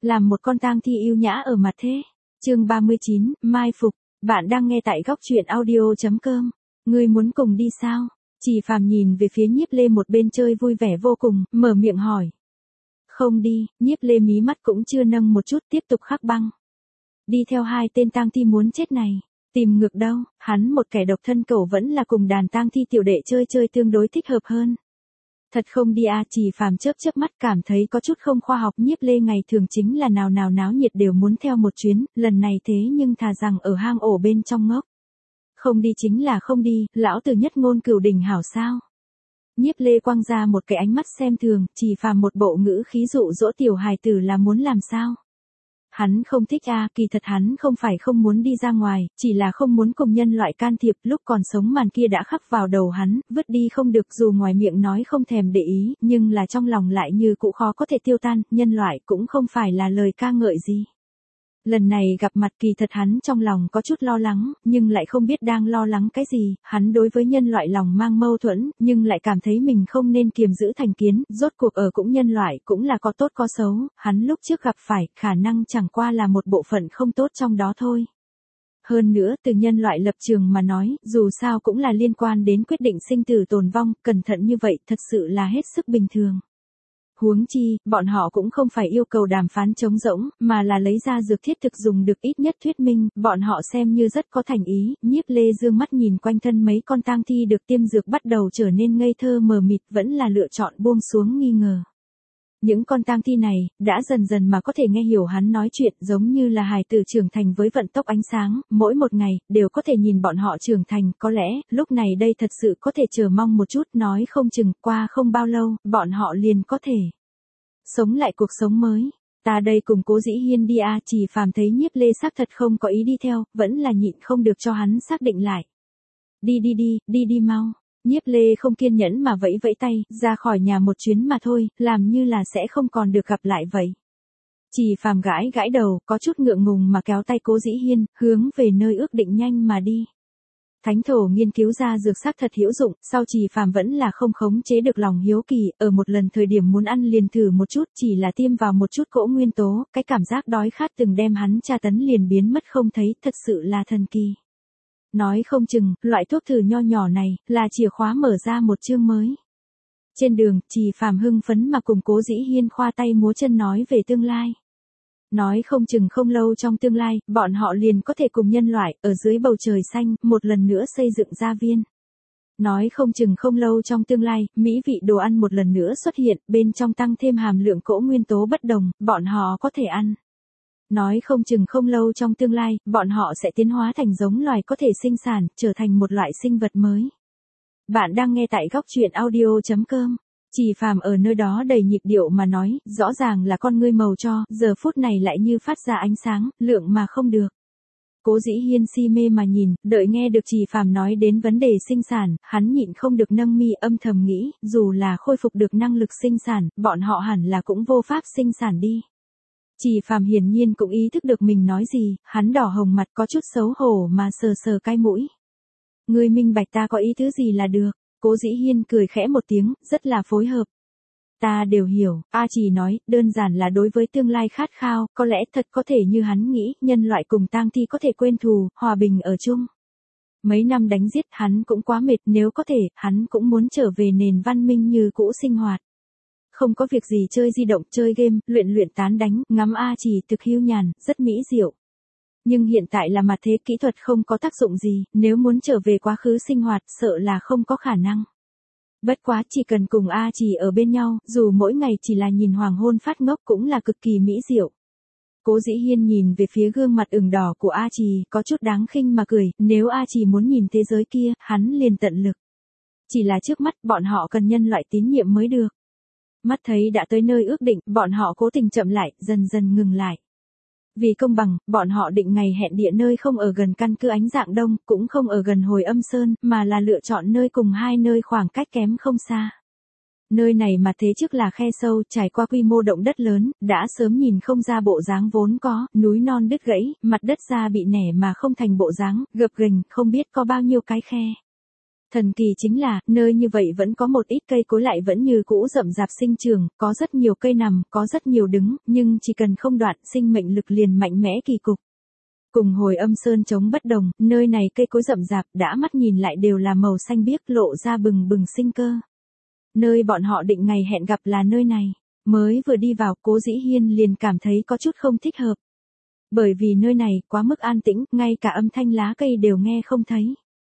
Làm một con tang thi yêu nhã ở mặt thế. Chương 39, Mai Phục. Bạn đang nghe tại góc truyện audio.com. Ngươi muốn cùng đi sao? Chỉ Phàm nhìn về phía Nhiếp Lê một bên chơi vui vẻ vô cùng, mở miệng hỏi. Không đi, Nhiếp Lê mí mắt cũng chưa nâng một chút tiếp tục khắc băng. Đi theo hai tên tang thi muốn chết này. Tìm ngược đâu, hắn một kẻ độc thân cẩu vẫn là cùng đàn tang thi tiểu đệ chơi tương đối thích hợp hơn. Thật không đi à, Chỉ Phàm chớp mắt cảm thấy có chút không khoa học. Nhiếp Lê ngày thường chính là nào náo nhiệt đều muốn theo một chuyến, lần này thế nhưng thà rằng ở hang ổ bên trong ngốc. Không đi chính là không đi, lão tử nhất ngôn cửu đình hảo sao. Nhiếp Lê quăng ra một cái ánh mắt xem thường, Chỉ Phàm một bộ ngữ khí dụ dỗ tiểu hài tử là muốn làm sao. Hắn không thích à, kỳ thật hắn không phải không muốn đi ra ngoài, chỉ là không muốn cùng nhân loại can thiệp. Lúc còn sống màn kia đã khắc vào đầu hắn, vứt đi không được, dù ngoài miệng nói không thèm để ý, nhưng là trong lòng lại như cũ khó có thể tiêu tan, nhân loại cũng không phải là lời ca ngợi gì. Lần này gặp mặt kỳ thật hắn trong lòng có chút lo lắng, nhưng lại không biết đang lo lắng cái gì. Hắn đối với nhân loại lòng mang mâu thuẫn, nhưng lại cảm thấy mình không nên kiềm giữ thành kiến, rốt cuộc ở cũng nhân loại cũng là có tốt có xấu, hắn lúc trước gặp phải khả năng chẳng qua là một bộ phận không tốt trong đó thôi. Hơn nữa từ nhân loại lập trường mà nói, dù sao cũng là liên quan đến quyết định sinh tử tồn vong, cẩn thận như vậy thật sự là hết sức bình thường. Huống chi, bọn họ cũng không phải yêu cầu đàm phán trống rỗng, mà là lấy ra dược thiết thực dùng được, ít nhất thuyết minh, bọn họ xem như rất có thành ý. Nhiếp Lê dương mắt nhìn quanh thân mấy con tang thi được tiêm dược bắt đầu trở nên ngây thơ mờ mịt, vẫn là lựa chọn buông xuống nghi ngờ. Những con tang thi này, đã dần dần mà có thể nghe hiểu hắn nói chuyện, giống như là hài tử trưởng thành với vận tốc ánh sáng, mỗi một ngày, đều có thể nhìn bọn họ trưởng thành, có lẽ, lúc này đây thật sự có thể chờ mong một chút, nói không chừng, qua không bao lâu, bọn họ liền có thể sống lại cuộc sống mới. Ta đây cùng Cố Dĩ Hiên đi à, Chỉ Phàm thấy Nhiếp Lê xác thật không có ý đi theo, vẫn là nhịn không được cho hắn xác định lại. Đi mau. Nhiếp Lê không kiên nhẫn mà vẫy vẫy tay, ra khỏi nhà một chuyến mà thôi, làm như là sẽ không còn được gặp lại vậy. Chỉ Phàm gãi đầu, có chút ngượng ngùng mà kéo tay Cố Dĩ Hiên, hướng về nơi ước định nhanh mà đi. Thánh thổ nghiên cứu ra dược xác thật hữu dụng, sau Chỉ Phàm vẫn là không khống chế được lòng hiếu kỳ, ở một lần thời điểm muốn ăn liền thử một chút, chỉ là tiêm vào một chút cỗ nguyên tố, cái cảm giác đói khát từng đem hắn tra tấn liền biến mất không thấy, thật sự là thần kỳ. Nói không chừng, loại thuốc thử nho nhỏ này, là chìa khóa mở ra một chương mới. Trên đường, Chỉ Phàm hưng phấn mà cùng Cố Dĩ Hiên khoa tay múa chân nói về tương lai. Nói không chừng không lâu trong tương lai, bọn họ liền có thể cùng nhân loại, ở dưới bầu trời xanh, một lần nữa xây dựng gia viên. Nói không chừng không lâu trong tương lai, mỹ vị đồ ăn một lần nữa xuất hiện, bên trong tăng thêm hàm lượng cỗ nguyên tố bất đồng, bọn họ có thể ăn. Nói không chừng không lâu trong tương lai, bọn họ sẽ tiến hóa thành giống loài có thể sinh sản, trở thành một loại sinh vật mới. Bạn đang nghe tại góc truyện audio.com. Chỉ Phàm ở nơi đó đầy nhịp điệu mà nói, rõ ràng là con ngươi màu cho, giờ phút này lại như phát ra ánh sáng, lượng mà không được. Cố Dĩ Hiên si mê mà nhìn, đợi nghe được Chỉ Phàm nói đến vấn đề sinh sản, hắn nhịn không được nâng mi âm thầm nghĩ, dù là khôi phục được năng lực sinh sản, bọn họ hẳn là cũng vô pháp sinh sản đi. Chỉ Phàm hiển nhiên cũng ý thức được mình nói gì, hắn đỏ hồng mặt có chút xấu hổ mà sờ cái mũi. Ngươi minh bạch ta có ý thứ gì là được. Cố Dĩ Hiên cười khẽ một tiếng, rất là phối hợp. Ta đều hiểu, A Chỉ nói, đơn giản là đối với tương lai khát khao, có lẽ thật có thể như hắn nghĩ, nhân loại cùng tang thi có thể quên thù, hòa bình ở chung. Mấy năm đánh giết hắn cũng quá mệt, nếu có thể, hắn cũng muốn trở về nền văn minh như cũ sinh hoạt. Không có việc gì chơi di động, chơi game, luyện tán đánh, ngắm A Chỉ thực hưu nhàn, rất mỹ diệu. Nhưng hiện tại là mặt thế, kỹ thuật không có tác dụng gì, nếu muốn trở về quá khứ sinh hoạt, sợ là không có khả năng. Bất quá chỉ cần cùng A Chỉ ở bên nhau, dù mỗi ngày chỉ là nhìn hoàng hôn phát ngốc cũng là cực kỳ mỹ diệu. Cố Dĩ Hiên nhìn về phía gương mặt ửng đỏ của A Chỉ, có chút đáng khinh mà cười, nếu A Chỉ muốn nhìn thế giới kia, hắn liền tận lực. Chỉ là trước mắt, bọn họ cần nhân loại tín nhiệm mới được. Mắt thấy đã tới nơi ước định, bọn họ cố tình chậm lại, dần dần ngừng lại. Vì công bằng, bọn họ định ngày hẹn địa nơi không ở gần căn cứ Ánh Dạng Đông, cũng không ở gần Hồi Âm Sơn, mà là lựa chọn nơi cùng hai nơi khoảng cách kém không xa. Nơi này mà thế trước là khe sâu, trải qua quy mô động đất lớn, đã sớm nhìn không ra bộ dáng vốn có, núi non đứt gãy, mặt đất ra bị nẻ mà không thành bộ dáng, gập ghềnh, không biết có bao nhiêu cái khe. Thần kỳ chính là, nơi như vậy vẫn có một ít cây cối lại vẫn như cũ rậm rạp sinh trưởng, có rất nhiều cây nằm, có rất nhiều đứng, nhưng chỉ cần không đoạn, sinh mệnh lực liền mạnh mẽ kỳ cục. Cùng hồi âm sơn trống bất đồng, nơi này cây cối rậm rạp, đã mắt nhìn lại đều là màu xanh biếc lộ ra bừng bừng sinh cơ. Nơi bọn họ định ngày hẹn gặp là nơi này. Mới vừa đi vào, Cố Dĩ Hiên liền cảm thấy có chút không thích hợp. Bởi vì nơi này quá mức an tĩnh, ngay cả âm thanh lá cây đều nghe không thấy.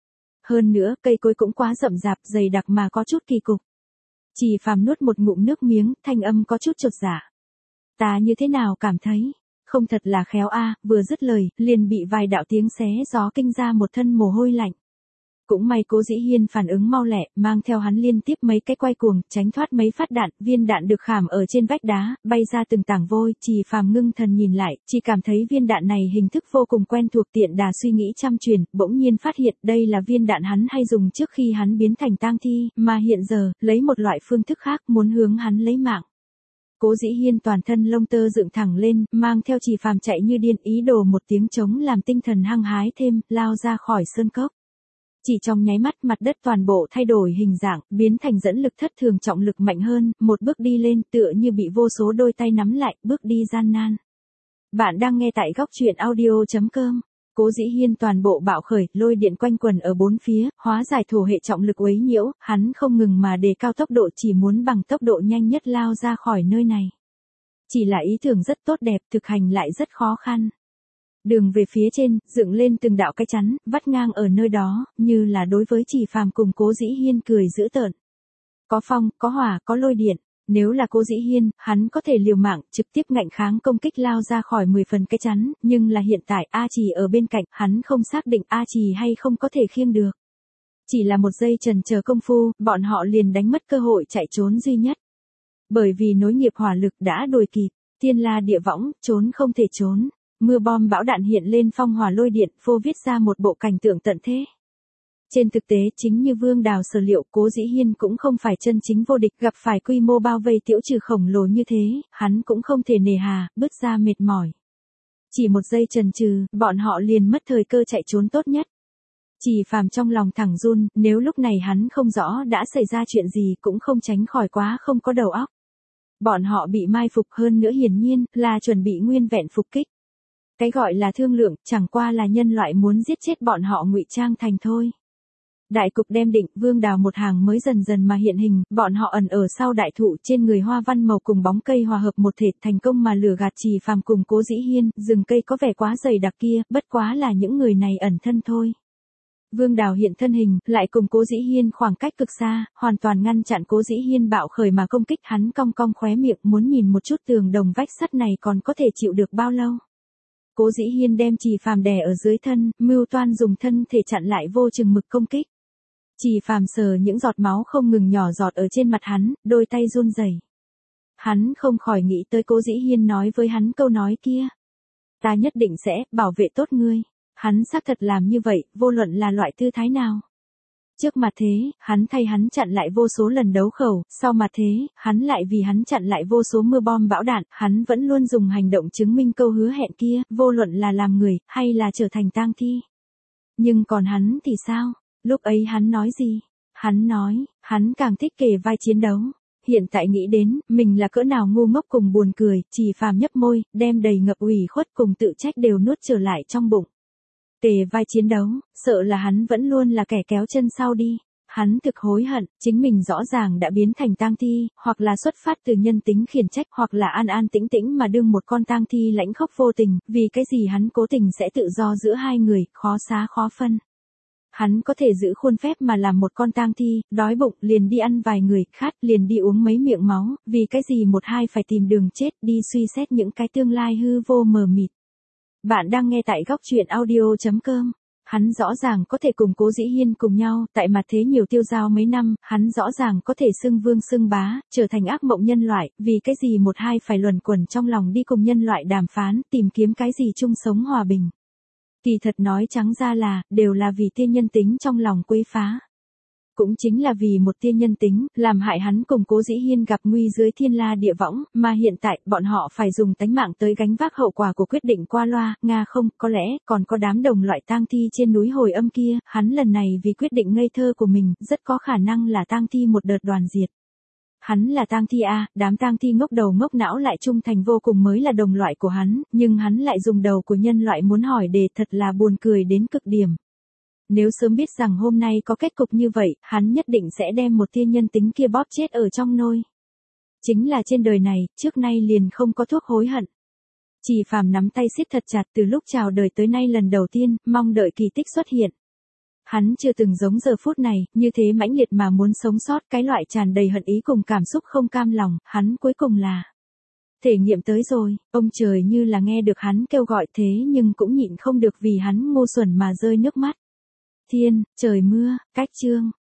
Hơn nữa, cây cối cũng quá rậm rạp, dày đặc mà có chút kỳ cục. Chỉ Phàm nuốt một ngụm nước miếng, thanh âm có chút chột dạ. Ta như thế nào cảm thấy? Không thật là khéo a, vừa dứt lời, liền bị vài đạo tiếng xé gió kinh ra một thân mồ hôi lạnh. Cũng may Cố Dĩ Hiên phản ứng mau lẹ, mang theo hắn liên tiếp mấy cái quay cuồng, tránh thoát mấy phát đạn, viên đạn được khảm ở trên vách đá, bay ra từng tảng vôi, Chỉ Phàm ngưng thần nhìn lại, chỉ cảm thấy viên đạn này hình thức vô cùng quen thuộc, tiện đà suy nghĩ trăm truyền, bỗng nhiên phát hiện đây là viên đạn hắn hay dùng trước khi hắn biến thành tang thi, mà hiện giờ, lấy một loại phương thức khác muốn hướng hắn lấy mạng. Cố Dĩ Hiên toàn thân lông tơ dựng thẳng lên, mang theo Chỉ Phàm chạy như điên, ý đồ một tiếng trống làm tinh thần hăng hái thêm, lao ra khỏi sơn cốc. Chỉ trong nháy mắt mặt đất toàn bộ thay đổi hình dạng, biến thành dẫn lực thất thường trọng lực mạnh hơn, một bước đi lên tựa như bị vô số đôi tay nắm lại, bước đi gian nan. Bạn đang nghe tại góc truyện audio.com. Cố Dĩ Hiên toàn bộ bạo khởi, lôi điện quanh quần ở bốn phía, hóa giải thổ hệ trọng lực quấy nhiễu, hắn không ngừng mà đề cao tốc độ, chỉ muốn bằng tốc độ nhanh nhất lao ra khỏi nơi này. Chỉ là ý tưởng rất tốt đẹp, thực hành lại rất khó khăn. Đường về phía trên, dựng lên từng đạo cái chắn, vắt ngang ở nơi đó, như là đối với Chỉ Phàm cùng Cố Dĩ Hiên cười dữ tợn. Có phong, có hỏa, có lôi điện. Nếu là Cố Dĩ Hiên, hắn có thể liều mạng, trực tiếp ngạnh kháng công kích lao ra khỏi 10 phần cái chắn, nhưng là hiện tại A Trì ở bên cạnh, hắn không xác định A Trì hay không có thể khiêng được. Chỉ là một giây chần chờ công phu, bọn họ liền đánh mất cơ hội chạy trốn duy nhất. Bởi vì nối nghiệp hỏa lực đã đuổi kịp, thiên la địa võng, trốn không thể trốn. Mưa bom bão đạn hiện lên, phong hỏa lôi điện, phô viết ra một bộ cảnh tượng tận thế. Trên thực tế, chính như Vương Đào sở liệu, Cố Dĩ Hiên cũng không phải chân chính vô địch, gặp phải quy mô bao vây tiểu trừ khổng lồ như thế, hắn cũng không thể nề hà, bứt ra mệt mỏi. Chỉ một giây chần chừ, bọn họ liền mất thời cơ chạy trốn tốt nhất. Chỉ Phàm trong lòng thẳng run, nếu lúc này hắn không rõ đã xảy ra chuyện gì cũng không tránh khỏi quá không có đầu óc. Bọn họ bị mai phục, hơn nữa hiển nhiên là chuẩn bị nguyên vẹn phục kích. Cái gọi là thương lượng, chẳng qua là nhân loại muốn giết chết bọn họ ngụy trang thành thôi. Đại cục đem định, Vương Đào một hàng mới dần dần mà hiện hình, bọn họ ẩn ở sau đại thụ, trên người hoa văn màu cùng bóng cây hòa hợp một thể, thành công mà lừa gạt Chỉ Phàm cùng Cố Dĩ Hiên. Rừng cây có vẻ quá dày đặc kia, bất quá là những người này ẩn thân thôi. Vương Đào hiện thân hình, lại cùng Cố Dĩ Hiên khoảng cách cực xa, hoàn toàn ngăn chặn Cố Dĩ Hiên bạo khởi mà công kích, hắn cong cong khóe miệng, muốn nhìn một chút tường đồng vách sắt này còn có thể chịu được bao lâu. Cố Dĩ Hiên đem Chỉ Phàm đè ở dưới thân, mưu toan dùng thân thể chặn lại vô chừng mực công kích. Chỉ Phàm sờ những giọt máu không ngừng nhỏ giọt ở trên mặt hắn, đôi tay run rẩy. Hắn không khỏi nghĩ tới Cố Dĩ Hiên nói với hắn câu nói kia. Ta nhất định sẽ bảo vệ tốt ngươi. Hắn xác thật làm như vậy, vô luận là loại tư thái nào. Trước mặt thế, hắn thay hắn chặn lại vô số lần đấu khẩu, sau mặt thế, hắn lại vì hắn chặn lại vô số mưa bom bão đạn, hắn vẫn luôn dùng hành động chứng minh câu hứa hẹn kia, vô luận là làm người, hay là trở thành tang thi. Nhưng còn hắn thì sao? Lúc ấy hắn nói gì? Hắn nói, hắn càng thích kề vai chiến đấu. Hiện tại nghĩ đến, mình là cỡ nào ngu ngốc cùng buồn cười, Chỉ Phàm nhấp môi, đem đầy ngập ủy khuất cùng tự trách đều nuốt trở lại trong bụng. Kề vai chiến đấu, sợ là hắn vẫn luôn là kẻ kéo chân sau đi. Hắn thực hối hận, chính mình rõ ràng đã biến thành tang thi, hoặc là xuất phát từ nhân tính khiển trách, hoặc là an an tĩnh tĩnh mà đương một con tang thi lãnh khốc vô tình, vì cái gì hắn cố tình sẽ tự do giữa hai người, khó xá khó phân. Hắn có thể giữ khuôn phép mà làm một con tang thi, đói bụng liền đi ăn vài người, khát liền đi uống mấy miệng máu, vì cái gì một hai phải tìm đường chết, đi suy xét những cái tương lai hư vô mờ mịt. Bạn đang nghe tại góc truyện audio.com. Hắn rõ ràng có thể cùng Cố Dĩ Hiên cùng nhau, tại mặt thế nhiều tiêu dao mấy năm, hắn rõ ràng có thể xưng vương xưng bá, trở thành ác mộng nhân loại, vì cái gì một hai phải luẩn quẩn trong lòng đi cùng nhân loại đàm phán, tìm kiếm cái gì chung sống hòa bình. Kỳ thật nói trắng ra là, đều là vì tiên nhân tính trong lòng quấy phá. Cũng chính là vì một tia nhân tính, làm hại hắn cùng Cố Dĩ Hiên gặp nguy dưới thiên la địa võng, mà hiện tại, bọn họ phải dùng tánh mạng tới gánh vác hậu quả của quyết định qua loa, Nga không, có lẽ, còn có đám đồng loại tang thi trên núi Hồi Âm kia, hắn lần này vì quyết định ngây thơ của mình, rất có khả năng là tang thi một đợt đoàn diệt. Hắn là tang thi a, đám tang thi ngốc đầu ngốc não lại trung thành vô cùng mới là đồng loại của hắn, nhưng hắn lại dùng đầu của nhân loại muốn hỏi đề, thật là buồn cười đến cực điểm. Nếu sớm biết rằng hôm nay có kết cục như vậy, hắn nhất định sẽ đem một tia nhân tính kia bóp chết ở trong nôi. Chính là trên đời này, trước nay liền không có thuốc hối hận. Chỉ Phàm nắm tay siết thật chặt, từ lúc chào đời tới nay lần đầu tiên, mong đợi kỳ tích xuất hiện. Hắn chưa từng giống giờ phút này, như thế mãnh liệt mà muốn sống sót, cái loại tràn đầy hận ý cùng cảm xúc không cam lòng, hắn cuối cùng là thể nghiệm tới rồi. Ông trời như là nghe được hắn kêu gọi thế nhưng cũng nhịn không được vì hắn ngu xuẩn mà rơi nước mắt. Thiên, trời mưa, cách chương.